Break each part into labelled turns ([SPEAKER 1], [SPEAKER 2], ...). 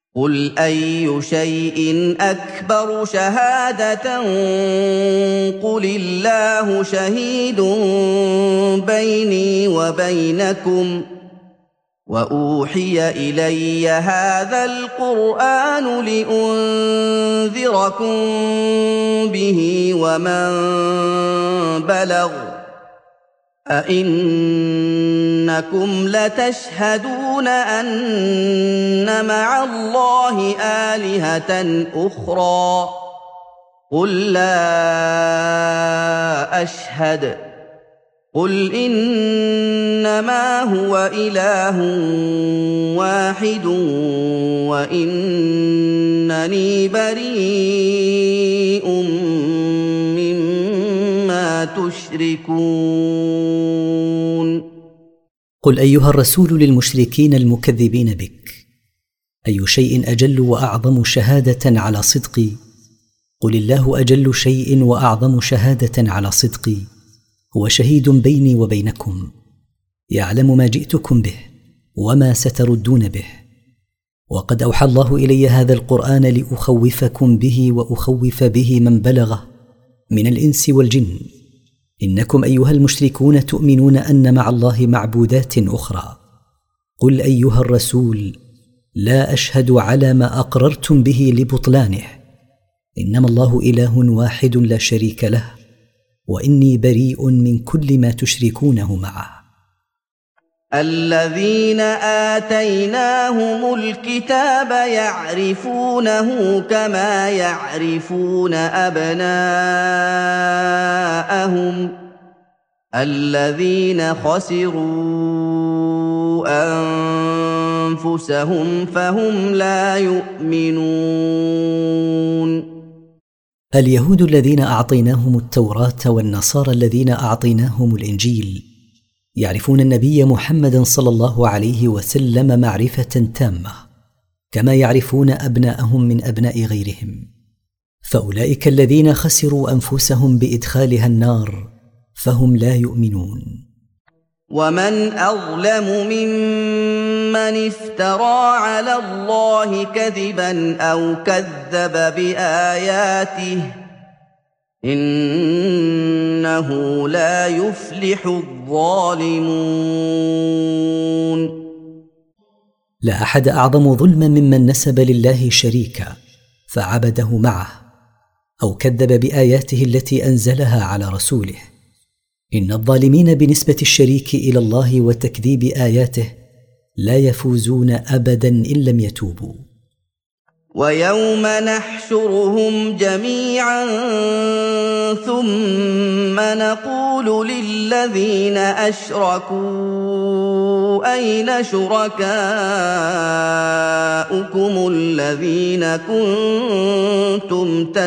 [SPEAKER 1] قُلْ أَيُّ شَيْءٍ أَكْبَرُ شَهَادَةً قُلِ اللَّهُ شَهِيدٌ بَيْنِي وَبَيْنَكُمْ ۚ وَأُوحِيَ إِلَيَّ هَٰذَا الْقُرْآنُ لِأُنذِرَكُم بِهِ وَمَن بَلَغَ ۚ أَئِنَّكُمْ لَتَشْهَدُونَ أَنَّ مَعَ اللَّهِ آلِهَةً أُخْرَىٰ ۚ قُل لَّا أَشْهَدُ ۚ قُلْ إِنَّمَا هُوَ إِلَٰهٌ وَاحِدٌ وَإِنَّنِي بَرِيءٌ مِّمَّا تُشْرِكُونَ.
[SPEAKER 2] قل أيها الرسول للمشركين المكذبين بك: أي شيء أجل وأعظم شهادة على صدقي؟ قل الله أجل شيء وأعظم شهادة على صدقي، هو شهيد بيني وبينكم، يعلم ما جئتكم به وما ستردون به. وقد أوحى الله إلي هذا القرآن لأخوفكم به وأخوف به من بلغه من الإنس والجن. إنكم أيها المشركون تؤمنون أن مع الله معبودات أخرى. قل أيها الرسول: لا أشهد على ما أقررتم به لبطلانه، إنما الله إله واحد لا شريك له، وإني بريء من كل ما تشركونه معه.
[SPEAKER 1] الذين آتيناهم الكتاب يعرفونه كما يعرفون أبناءهم، الذين خسروا أنفسهم فهم لا يؤمنون.
[SPEAKER 2] اليهود الذين أعطيناهم التوراة والنصارى الذين أعطيناهم الإنجيل يعرفون النبي محمد صلى الله عليه وسلم معرفة تامة كما يعرفون أبناءهم من أبناء غيرهم، فأولئك الذين خسروا أنفسهم بإدخالها النار فهم لا يؤمنون.
[SPEAKER 1] ومن أظلم ممن افترى على الله كذبا أو كذب بآياته، إنه لا يفلح الظالمون.
[SPEAKER 2] لا أحد أعظم ظلما ممن نسب لله شريكا فعبده معه أو كذب بآياته التي أنزلها على رسوله. إن الظالمين بنسبة الشريك إلى الله وتكذيب آياته لا يفوزون أبدا إن لم يتوبوا.
[SPEAKER 1] ويوم نحشرهم جميعا ثم نقول للذين أشركوا أين شركاؤكم الذين كنتم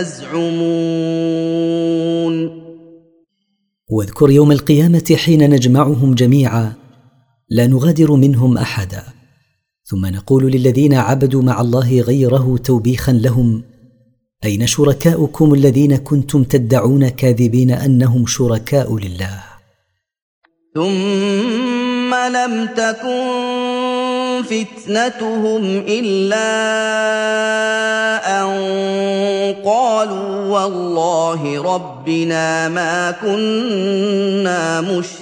[SPEAKER 1] تزعمون.
[SPEAKER 2] واذكر يوم القيامة حين نجمعهم جميعا لا نغادر منهم أحدا، ثم نقول للذين عبدوا مع الله غيره توبيخا لهم: أين شركاؤكم الذين كنتم تدعون كاذبين أنهم شركاء لله؟
[SPEAKER 1] ثم لم تكن فتنتهم إلا أن قالوا والله ربنا ما كنا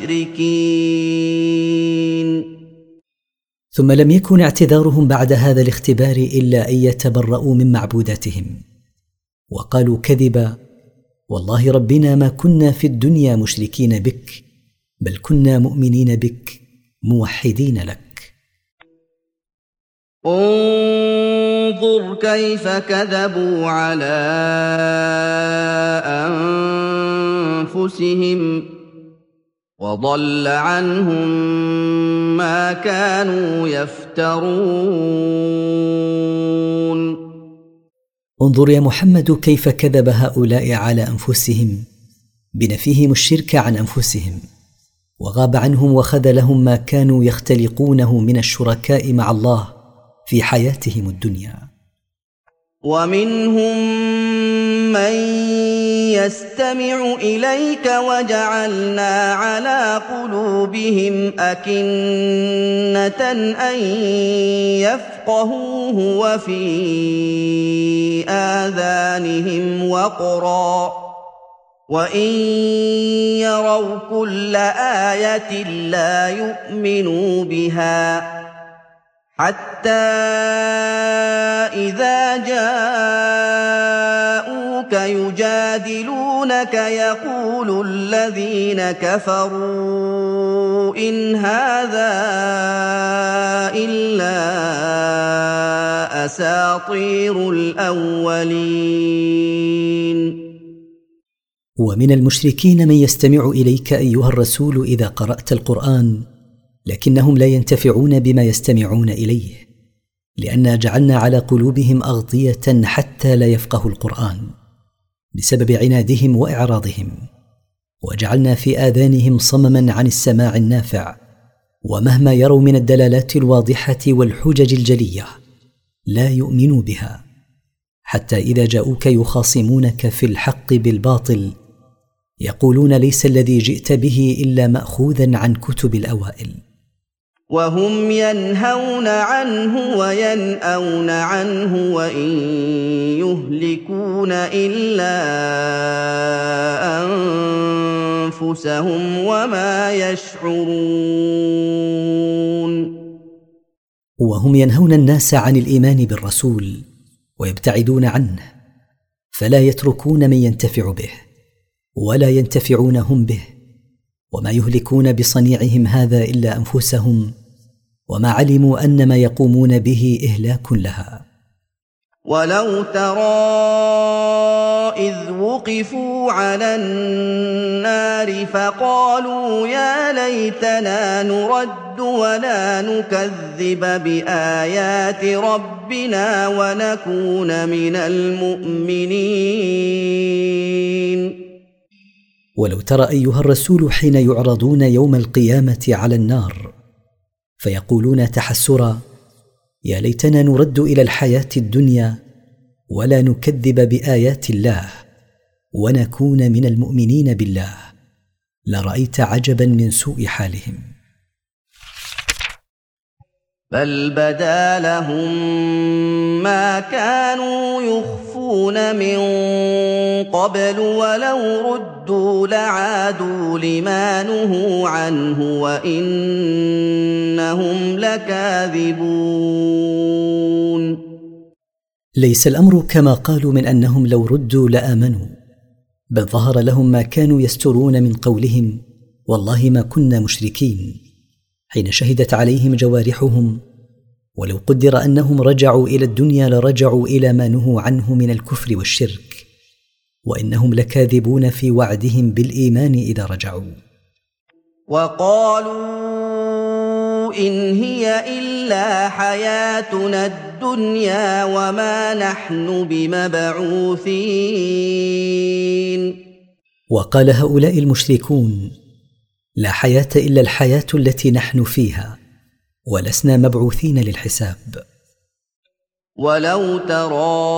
[SPEAKER 1] مشركين.
[SPEAKER 2] ثم لم يكن اعتذارهم بعد هذا الاختبار إلا أن يتبرؤوا من معبوداتهم، وقالوا كذبا: والله ربنا ما كنا في الدنيا مشركين بك، بل كنا مؤمنين بك موحدين لك.
[SPEAKER 1] انظر كيف كذبوا على أنفسهم وضل عنهم ما كانوا يفترون.
[SPEAKER 2] انظر يا محمد كيف كذب هؤلاء على أنفسهم بنفيهم الشرك عن أنفسهم، وغاب عنهم وخذلهم ما كانوا يختلقونه من الشركاء مع الله في حياتهم الدنيا.
[SPEAKER 1] ومنهم من يستمع إليك وجعلنا على قلوبهم أكنة أن يفقهوه وفي آذانهم وقرا وإن يروا كل آية لا يؤمنوا بها حتى إذا جاءوك يجادلونك يقول الذين كفروا إن هذا إلا أساطير الأولين.
[SPEAKER 2] ومن المشركين من يستمع إليك أيها الرسول إذا قرأت القرآن، لكنهم لا ينتفعون بما يستمعون إليه، لأننا جعلنا على قلوبهم أغطية حتى لا يفقهوا القرآن بسبب عنادهم وإعراضهم، وجعلنا في آذانهم صمما عن السماع النافع، ومهما يروا من الدلالات الواضحة والحجج الجلية لا يؤمنوا بها، حتى إذا جاءوك يخاصمونك في الحق بالباطل يقولون ليس الذي جئت به إلا مأخوذا عن كتب الأوائل،
[SPEAKER 1] وهم ينهون عنه وينأون عنه وإن يهلكون إلا أنفسهم وما يشعرون.
[SPEAKER 2] وهم ينهون الناس عن الإيمان بالرسول ويبتعدون عنه، فلا يتركون من ينتفع به ولا ينتفعون هم به، وما يهلكون بصنيعهم هذا إلا أنفسهم، وما علموا أن ما يقومون به إهلاك لها.
[SPEAKER 1] ولو ترى إذ وقفوا على النار فقالوا يا ليتنا نرد ولا نكذب بآيات ربنا ونكون من المؤمنين.
[SPEAKER 2] ولو ترى أيها الرسول حين يعرضون يوم القيامة على النار فيقولون تحسرا يا ليتنا نرد إلى الحياة الدنيا ولا نكذب بآيات الله ونكون من المؤمنين بالله، لرأيت عجبا من سوء حالهم.
[SPEAKER 1] بل بدا لهم ما كانوا يخفون من قبل ولو ردوا لعادوا لما نهوا عنه وإنهم لكاذبون.
[SPEAKER 2] ليس الأمر كما قالوا من أنهم لو ردوا لآمنوا، بل ظهر لهم ما كانوا يسترون من قولهم والله ما كنا مشركين، حين شهدت عليهم جوارحهم، ولو قدر أنهم رجعوا إلى الدنيا لرجعوا إلى ما نهوا عنه من الكفر والشرك، وإنهم لكاذبون في وعدهم بالإيمان إذا رجعوا.
[SPEAKER 1] وقالوا إن هي إلا حياتنا الدنيا وما نحن بمبعوثين.
[SPEAKER 2] وقال هؤلاء المشركون لا حياة إلا الحياة التي نحن فيها ولسنا مبعوثين للحساب.
[SPEAKER 1] ولو ترى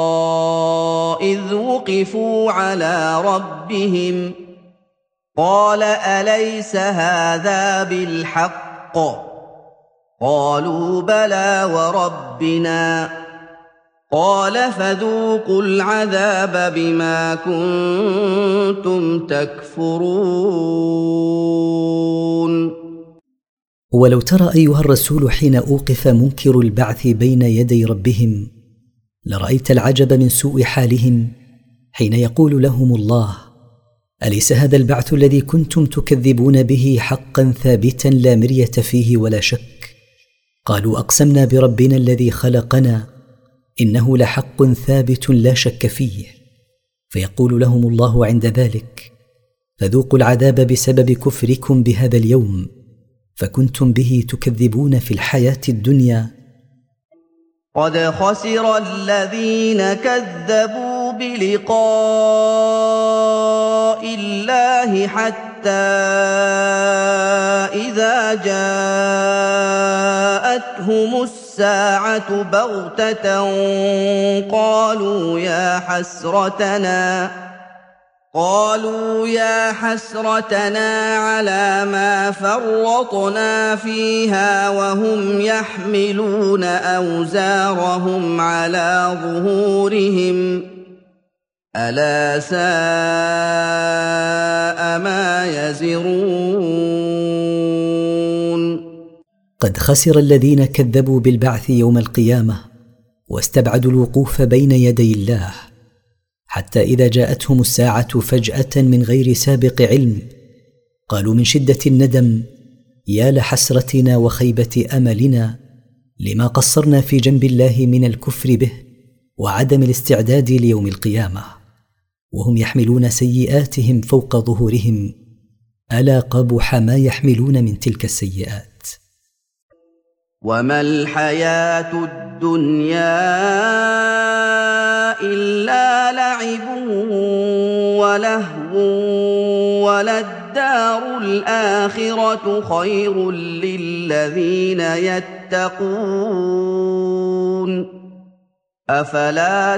[SPEAKER 1] إذ وقفوا على ربهم قال أليس هذا بالحق قالوا بلى وربنا قال فذوقوا العذاب بما كنتم تكفرون.
[SPEAKER 2] ولو ترى أيها الرسول حين أوقف منكر البعث بين يدي ربهم لرأيت العجب من سوء حالهم حين يقول لهم الله أليس هذا البعث الذي كنتم تكذبون به حقا ثابتا لا مرية فيه ولا شك؟ قالوا أقسمنا بربنا الذي خلقنا إنه لحق ثابت لا شك فيه. فيقول لهم الله عند ذلك فذوقوا العذاب بسبب كفركم بهذا اليوم فكنتم به تكذبون في الحياة الدنيا.
[SPEAKER 1] قد خسر الذين كذبوا بلقاء الله حتى إذا جاءتهم الساعة بغتة قالوا قالوا يا حسرتنا على ما فرطنا فيها وهم يحملون أوزارهم على ظهورهم ألا ساء ما يزرون.
[SPEAKER 2] قد خسر الذين كذبوا بالبعث يوم القيامة واستبعدوا الوقوف بين يدي الله، حتى إذا جاءتهم الساعة فجأة من غير سابق علم قالوا من شدة الندم يا لحسرتنا وخيبة أملنا لما قصرنا في جنب الله من الكفر به وعدم الاستعداد ليوم القيامة، وهم يحملون سيئاتهم فوق ظهورهم ألا قبح ما يحملون من تلك السيئات.
[SPEAKER 1] وما الحياة الدنيا إلا لعب ولهو وللدار الآخرة خير للذين يتقون أفلا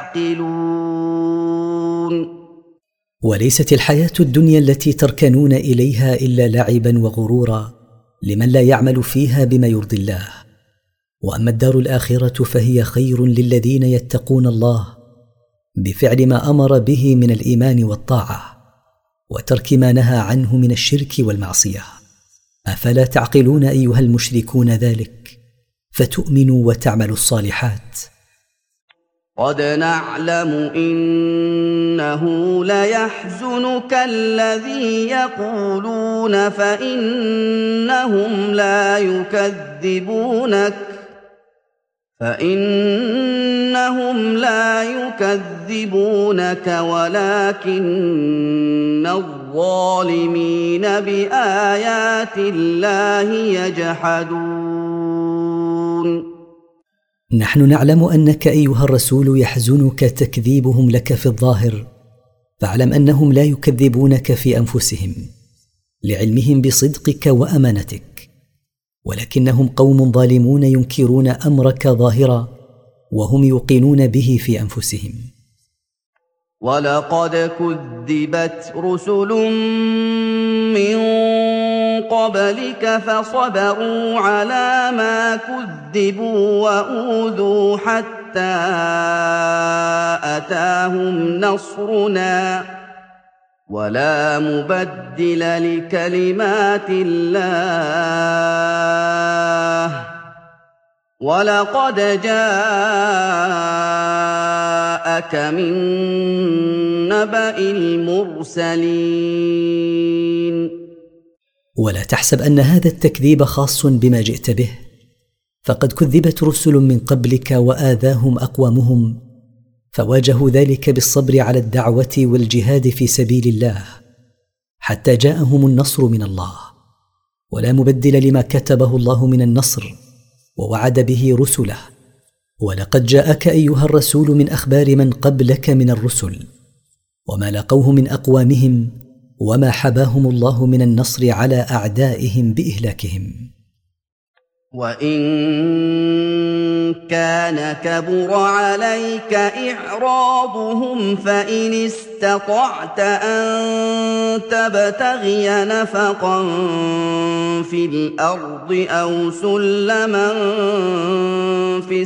[SPEAKER 1] تعقلون.
[SPEAKER 2] وليست الحياة الدنيا التي تركنون إليها إلا لعبا وغرورا لمن لا يعمل فيها بما يرضي الله، وأما الدار الآخرة فهي خير للذين يتقون الله بفعل ما أمر به من الإيمان والطاعة وترك ما نهى عنه من الشرك والمعصية. أفلا تعقلون أيها المشركون ذلك فتؤمنوا وتعملوا الصالحات؟
[SPEAKER 1] قد نعلم إنه ليحزنك الذي يقولون فإنهم لا يكذبونك ولكن الظالمين بآيات الله يجحدون.
[SPEAKER 2] نحن نعلم أنك أيها الرسول يحزنك تكذيبهم لك في الظاهر، فاعلم أنهم لا يكذبونك في أنفسهم لعلمهم بصدقك وأمانتك، ولكنهم قوم ظالمون ينكرون أمرك ظاهرا وهم يوقنون به في أنفسهم.
[SPEAKER 1] ولقد كذبت رسل من قبلك فصبروا على ما كذبوا وأوذوا حتى أتاهم نصرنا ولا مبدل لكلمات الله ولقد جاءك من نبأ المرسلين.
[SPEAKER 2] ولا تحسب أن هذا التكذيب خاص بما جئت به، فقد كذبت رسل من قبلك وآذاهم أقوامهم فواجهوا ذلك بالصبر على الدعوة والجهاد في سبيل الله حتى جاءهم النصر من الله، ولا مبدل لما كتبه الله من النصر ووعد به رسله. ولقد جاءك أيها الرسول من أخبار من قبلك من الرسل وما لقوه من أقوامهم وما حباهم الله من النصر على أعدائهم بإهلاكهم.
[SPEAKER 1] وإن كان كبر عليك إعراضهم فإن استطعت أن تبتغي نفقا في الأرض أو سلما في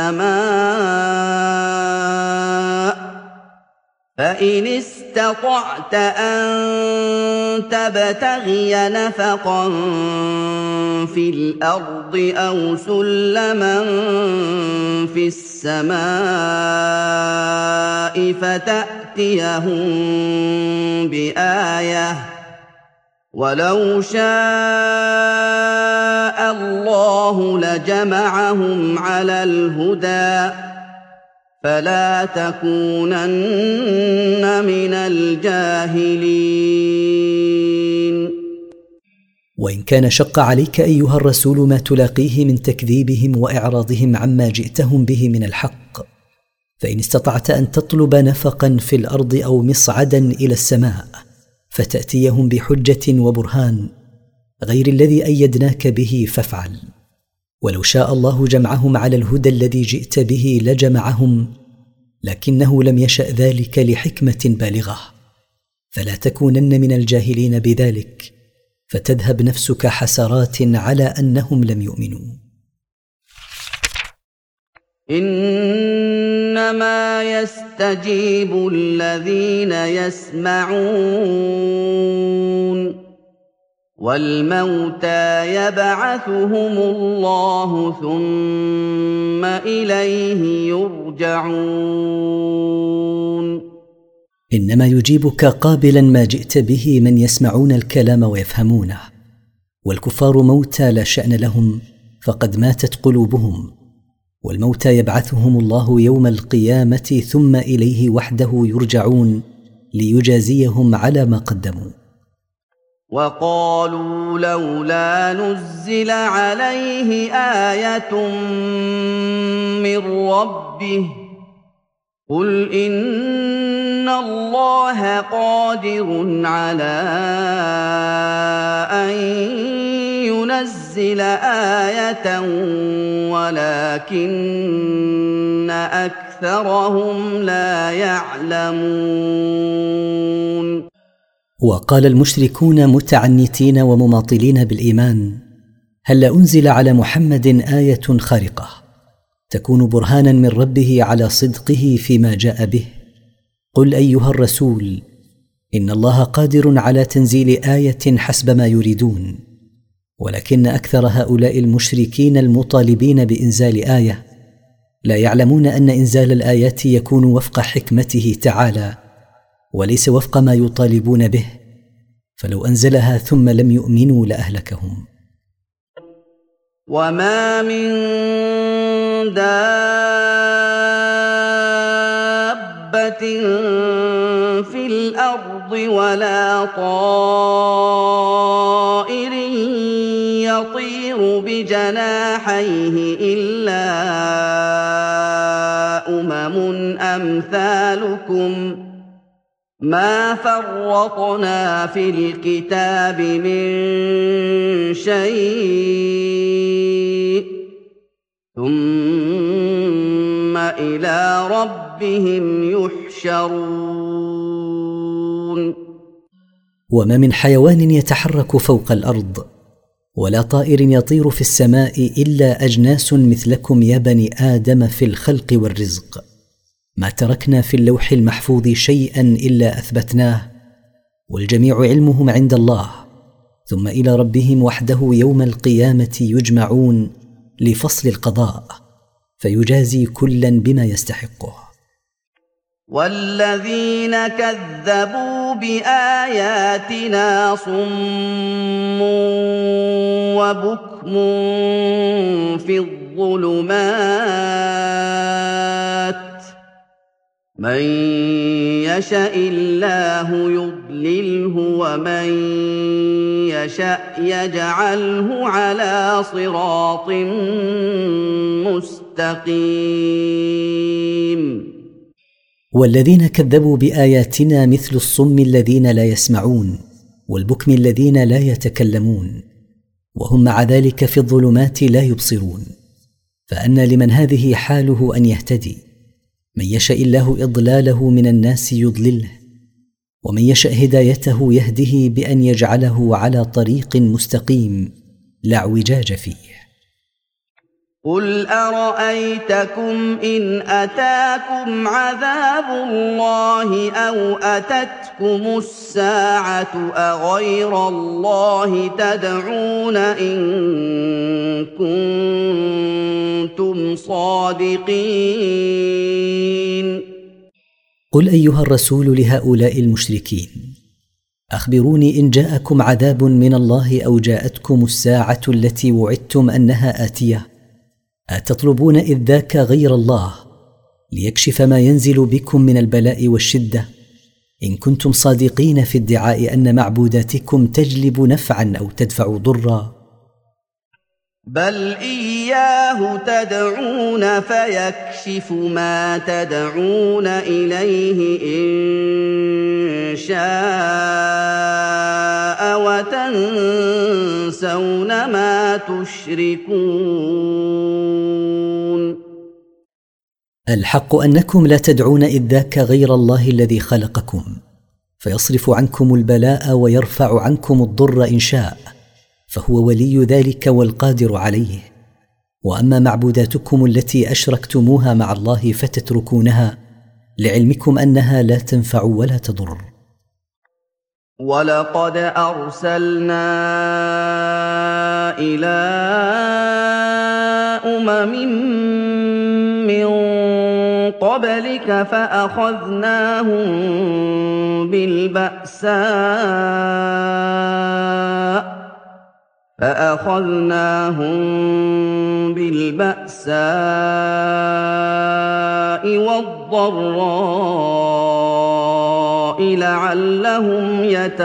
[SPEAKER 1] السماء فإن استطعت أن تبتغي نفقا في الأرض أو سلما في السماء فتأتيهم بآية ولو شاء الله لجمعهم على الهدى فلا تكونن من الجاهلين.
[SPEAKER 2] وإن كان شق عليك أيها الرسول ما تلاقيه من تكذيبهم وإعراضهم عما جئتهم به من الحق، فإن استطعت أن تطلب نفقا في الأرض أو مصعدا إلى السماء فتأتيهم بحجة وبرهان غير الذي أيدناك به فافعل. ولو شاء الله جمعهم على الهدى الذي جئت به لجمعهم، لكنه لم يشأ ذلك لحكمة بالغة، فلا تكونن من الجاهلين بذلك فتذهب نفسك حسرات على أنهم لم يؤمنوا.
[SPEAKER 1] إنما يستجيب الذين يسمعون والموتى يبعثهم الله ثم إليه يرجعون.
[SPEAKER 2] إنما يجيبك قابلا ما جئت به من يسمعون الكلام ويفهمونه، والكفار موتى لا شأن لهم فقد ماتت قلوبهم، والموتى يبعثهم الله يوم القيامة ثم إليه وحده يرجعون ليجازيهم على ما قدموا.
[SPEAKER 1] وقالوا لولا نزل عليه آية من ربه قل إن الله قادر على أن ينزل آية ولكن أكثرهم لا يعلمون.
[SPEAKER 2] وقال المشركون متعنتين ومماطلين بالإيمان: هل أنزل على محمد آية خارقة تكون برهانا من ربه على صدقه فيما جاء به؟ قل أيها الرسول إن الله قادر على تنزيل آية حسب ما يريدون، ولكن أكثر هؤلاء المشركين المطالبين بإنزال آية لا يعلمون أن إنزال الآيات يكون وفق حكمته تعالى وليس وفق ما يطالبون به، فلو أنزلها ثم لم يؤمنوا لأهلكهم.
[SPEAKER 1] وما من دابة في الأرض ولا طائر يطير بجناحيه إلا أمثالكم ما فرطنا في الكتاب من شيء ثم إلى ربهم يحشرون.
[SPEAKER 2] وما من حيوان يتحرك فوق الأرض ولا طائر يطير في السماء إلا أجناس مثلكم يا بني آدم في الخلق والرزق، ما تركنا في اللوح المحفوظ شيئا إلا أثبتناه، والجميع علمهم عند الله، ثم إلى ربهم وحده يوم القيامة يجمعون لفصل القضاء فيجازي كلا بما يستحقه.
[SPEAKER 1] والذين كذبوا بآياتنا صم وبكم في الظلمات من يشاء الله يضلله ومن يشاء يجعله على صراط مستقيم.
[SPEAKER 2] والذين كذبوا بآياتنا مثل الصم الذين لا يسمعون والبكم الذين لا يتكلمون، وهم مع ذلك في الظلمات لا يبصرون، فأن لمن هذه حاله أن يهتدي، من يشاء الله إضلاله من الناس يضلله، ومن يشاء هدايته يهده بأن يجعله على طريق مستقيم لا اعوجاج فيه.
[SPEAKER 1] قل أرأيتكم إن أتاكم عذاب الله أو أتتكم الساعة أغير الله تدعون إن كنتم صادقين.
[SPEAKER 2] قل أيها الرسول لهؤلاء المشركين: أخبروني إن جاءكم عذاب من الله أو جاءتكم الساعة التي وعدتم أنها آتية، أتطلبون إذ ذاك غير الله ليكشف ما ينزل بكم من البلاء والشدة إن كنتم صادقين في ادعاء أن معبوداتكم تجلب نفعا أو تدفع ضرا؟
[SPEAKER 1] بل إياه تدعون فيكشف ما تدعون إليه إن شاء وتنسون ما تشركون.
[SPEAKER 2] الحق أنكم لا تدعون إذ ذاك غير الله الذي خلقكم، فيصرف عنكم البلاء ويرفع عنكم الضر إن شاء، فهو ولي ذلك والقادر عليه. وأما معبوداتكم التي أشركتموها مع الله فتتركونها، لعلمكم أنها لا تنفع ولا تضر.
[SPEAKER 1] ولقد أرسلنا إلى من قبلك فأخذناهم بالبأساء والضراء لعلهم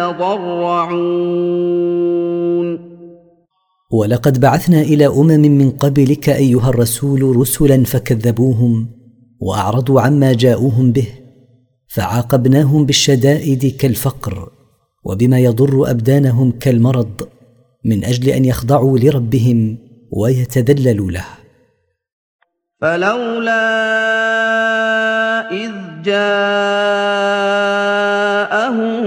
[SPEAKER 1] يتضرعون.
[SPEAKER 2] ولقد بعثنا إلى من قبلك أيها الرسول رسلا فكذبوهم وأعرضوا عما جاءوهم به، فعاقبناهم بالشدائد كالفقر وبما يضر أبدانهم كالمرض، من أجل أن يخضعوا لربهم ويتذللوا له.
[SPEAKER 1] فلولا إذ جاءهم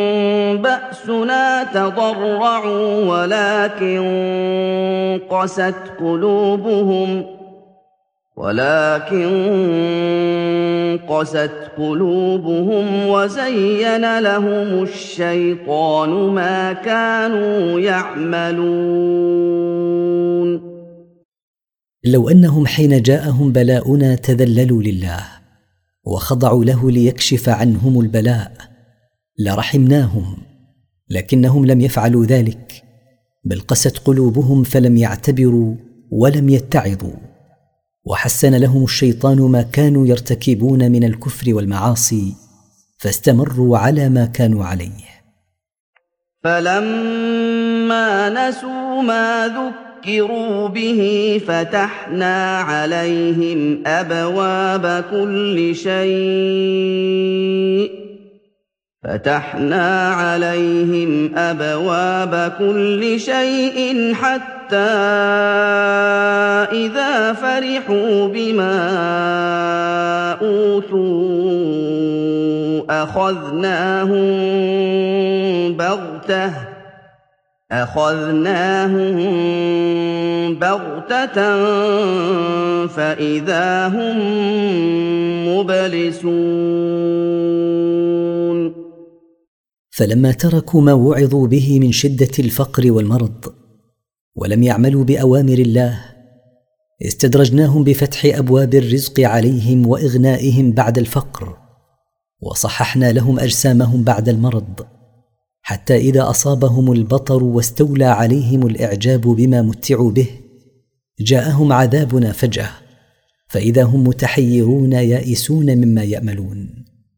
[SPEAKER 1] بأسنا تضرعوا ولكن قست قلوبهم وزين لهم الشيطان ما كانوا يعملون.
[SPEAKER 2] لو أنهم حين جاءهم بلاؤنا تذللوا لله وخضعوا له ليكشف عنهم البلاء لرحمناهم، لكنهم لم يفعلوا ذلك، بل قست قلوبهم فلم يعتبروا ولم يتعظوا، وحسن لهم الشيطان ما كانوا يرتكبون من الكفر والمعاصي، فاستمروا على ما كانوا عليه.
[SPEAKER 1] فلما نسوا ما ذكروا به فتحنا عليهم أبواب كل شيء حتى إذا فرحوا بما أوتوا أخذناهم بغتة فإذا هم مبلسون.
[SPEAKER 2] فلما تركوا ما وعظوا به من شدة الفقر والمرض ولم يعملوا بأوامر الله، استدرجناهم بفتح أبواب الرزق عليهم وإغنائهم بعد الفقر، وصححنا لهم أجسامهم بعد المرض، حتى إذا أصابهم البطر واستولى عليهم الإعجاب بما متعوا به جاءهم عذابنا فجأة، فإذا هم متحيرون يائسون مما يأملون.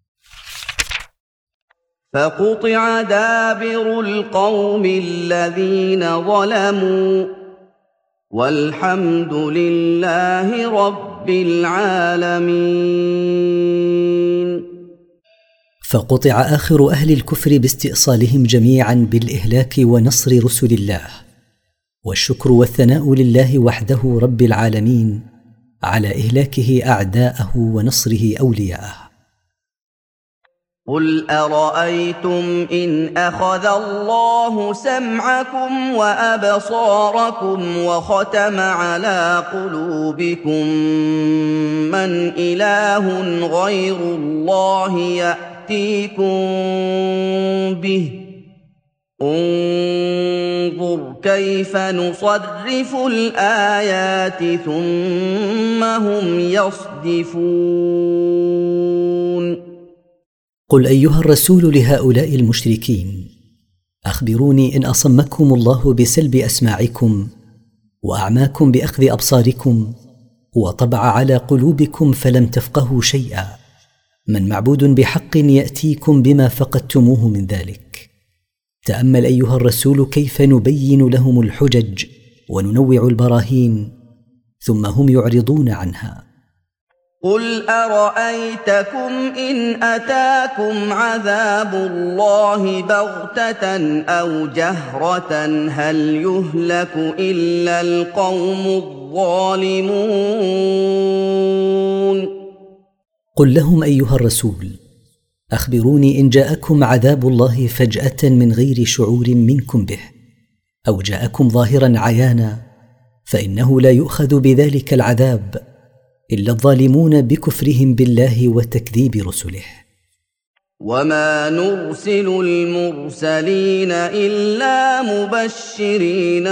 [SPEAKER 1] فقطع دابر القوم الذين ظلموا والحمد لله رب العالمين.
[SPEAKER 2] فقطع آخر أهل الكفر باستئصالهم جميعا بالإهلاك ونصر رسل الله، والشكر والثناء لله وحده رب العالمين على إهلاكه أعداءه ونصره أولياءه.
[SPEAKER 1] قل أرأيتم إن أخذ الله سمعكم وأبصاركم وختم على قلوبكم من إله غير الله يأتيكم به انظر كيف نصرف الآيات ثم هم يصدفون.
[SPEAKER 2] قل أيها الرسول لهؤلاء المشركين: أخبروني إن أصمكم الله بسلب أسماعكم وأعماكم بأخذ أبصاركم وطبع على قلوبكم فلم تفقهوا شيئا، من معبود بحق يأتيكم بما فقدتموه من ذلك؟ تأمل أيها الرسول كيف نبين لهم الحجج وننوع البراهين ثم هم يعرضون عنها.
[SPEAKER 1] قل أرأيتكم إن أتاكم عذاب الله بغتة أو جهرة هل يهلك إلا القوم الظالمون.
[SPEAKER 2] قل لهم أيها الرسول: أخبروني إن جاءكم عذاب الله فجأة من غير شعور منكم به، أو جاءكم ظاهرا عيانا، فإنه لا يؤخذ بذلك العذاب إلا الظالمون بكفرهم بالله وتكذيب رسله.
[SPEAKER 1] وما نرسل المرسلين إلا مبشرين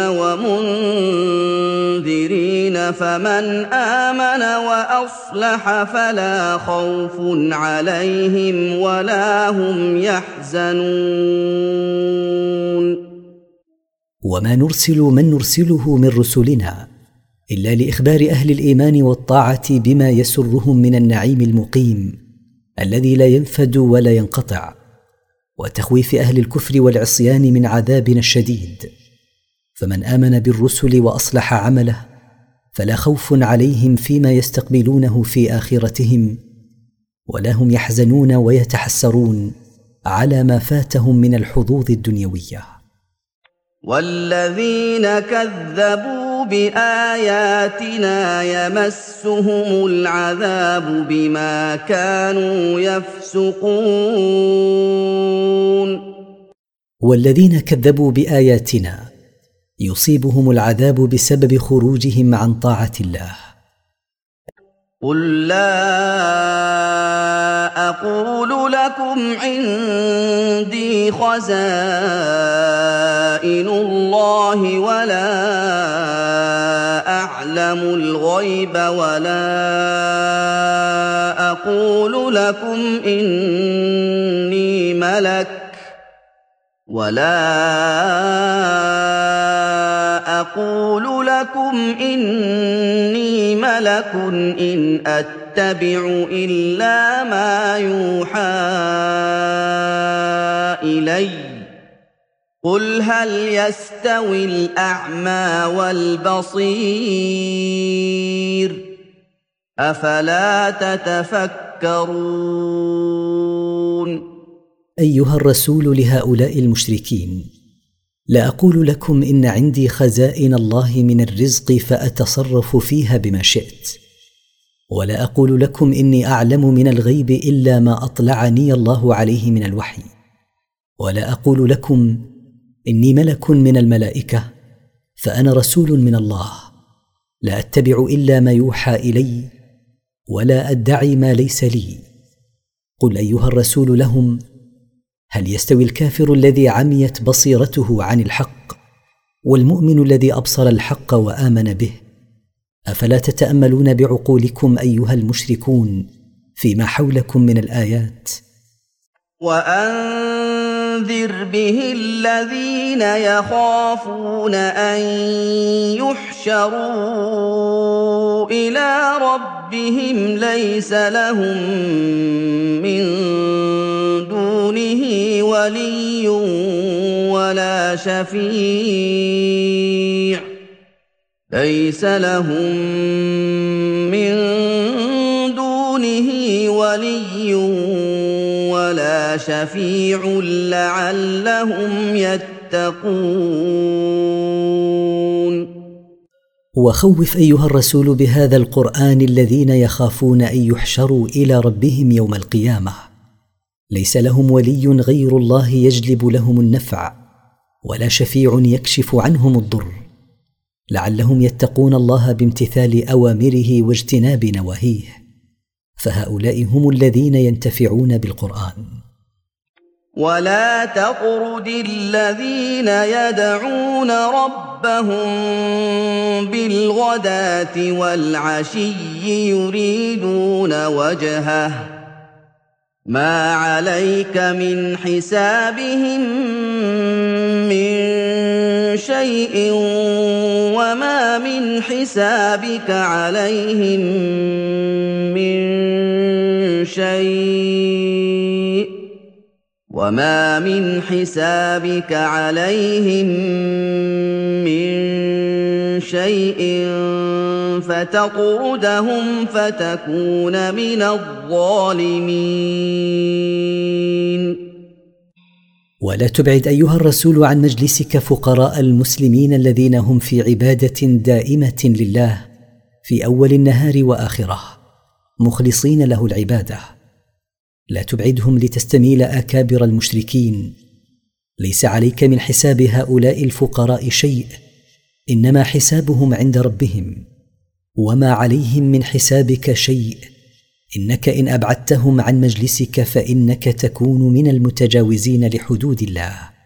[SPEAKER 1] ومنذرين، فمن آمن وأصلح فلا خوف عليهم ولا هم يحزنون.
[SPEAKER 2] وما نرسل من نرسله من رسلنا إلا لإخبار أهل الإيمان والطاعة بما يسرهم من النعيم المقيم الذي لا ينفد ولا ينقطع، وتخويف أهل الكفر والعصيان من عذابنا الشديد. فمن آمن بالرسل وأصلح عمله فلا خوف عليهم فيما يستقبلونه في آخرتهم، ولا هم يحزنون ويتحسرون على ما فاتهم من الحظوظ الدنيوية.
[SPEAKER 1] والذين كذبوا بآياتنا يمسهم العذاب بما كانوا يفسقون.
[SPEAKER 2] والذين كذبوا بآياتنا يصيبهم العذاب بسبب خروجهم عن طاعة الله.
[SPEAKER 1] قل لا أقول لكم عندي خزائن الله ولا أعلم الغيب ولا أقول لكم إني ملك إن أتبع إلا ما يوحى إلي. قل هل يستوي الأعمى والبصير أفلا تتفكرون.
[SPEAKER 2] أيها الرسول لهؤلاء المشركين، لا أقول لكم إن عندي خزائن الله من الرزق فأتصرف فيها بما شئت، ولا أقول لكم إني أعلم من الغيب إلا ما أطلعني الله عليه من الوحي، ولا أقول لكم إني ملك من الملائكة، فأنا رسول من الله لا أتبع إلا ما يوحى إلي ولا أدعي ما ليس لي. قل أيها الرسول لهم: هل يستوي الكافر الذي عميت بصيرته عن الحق والمؤمن الذي أبصر الحق وآمن به؟ أفلا تتأملون بعقولكم أيها المشركون فيما حولكم من الآيات؟
[SPEAKER 1] وأنذر به الذين يخافون أن يحشروا إلى ربهم ليس لهم من دونه ولي ولا شفيع لعلهم يتقون.
[SPEAKER 2] وخوف أيها الرسول بهذا القرآن الذين يخافون أن يحشروا إلى ربهم يوم القيامة ليس لهم ولي غير الله يجلب لهم النفع ولا شفيع يكشف عنهم الضر، لعلهم يتقون الله بامتثال أوامره واجتناب نواهيه، فهؤلاء هم الذين ينتفعون بالقرآن.
[SPEAKER 1] ولا تطرد الذين يدعون ربهم بالغداة والعشي يريدون وجهه ما عليك من حسابهم من شيء وما من حسابك عليهم من شيء فتطردهم فتكون من الظالمين.
[SPEAKER 2] ولا تبعد أيها الرسول عن مجلسك فقراء المسلمين الذين هم في عبادة دائمة لله في أول النهار وآخره مخلصين له العبادة، لا تبعدهم لتستميل اكابر المشركين. ليس عليك من حساب هؤلاء الفقراء شيء، انما حسابهم عند ربهم، وما عليهم من حسابك شيء، انك ان ابعدتهم عن مجلسك فانك تكون من المتجاوزين لحدود الله.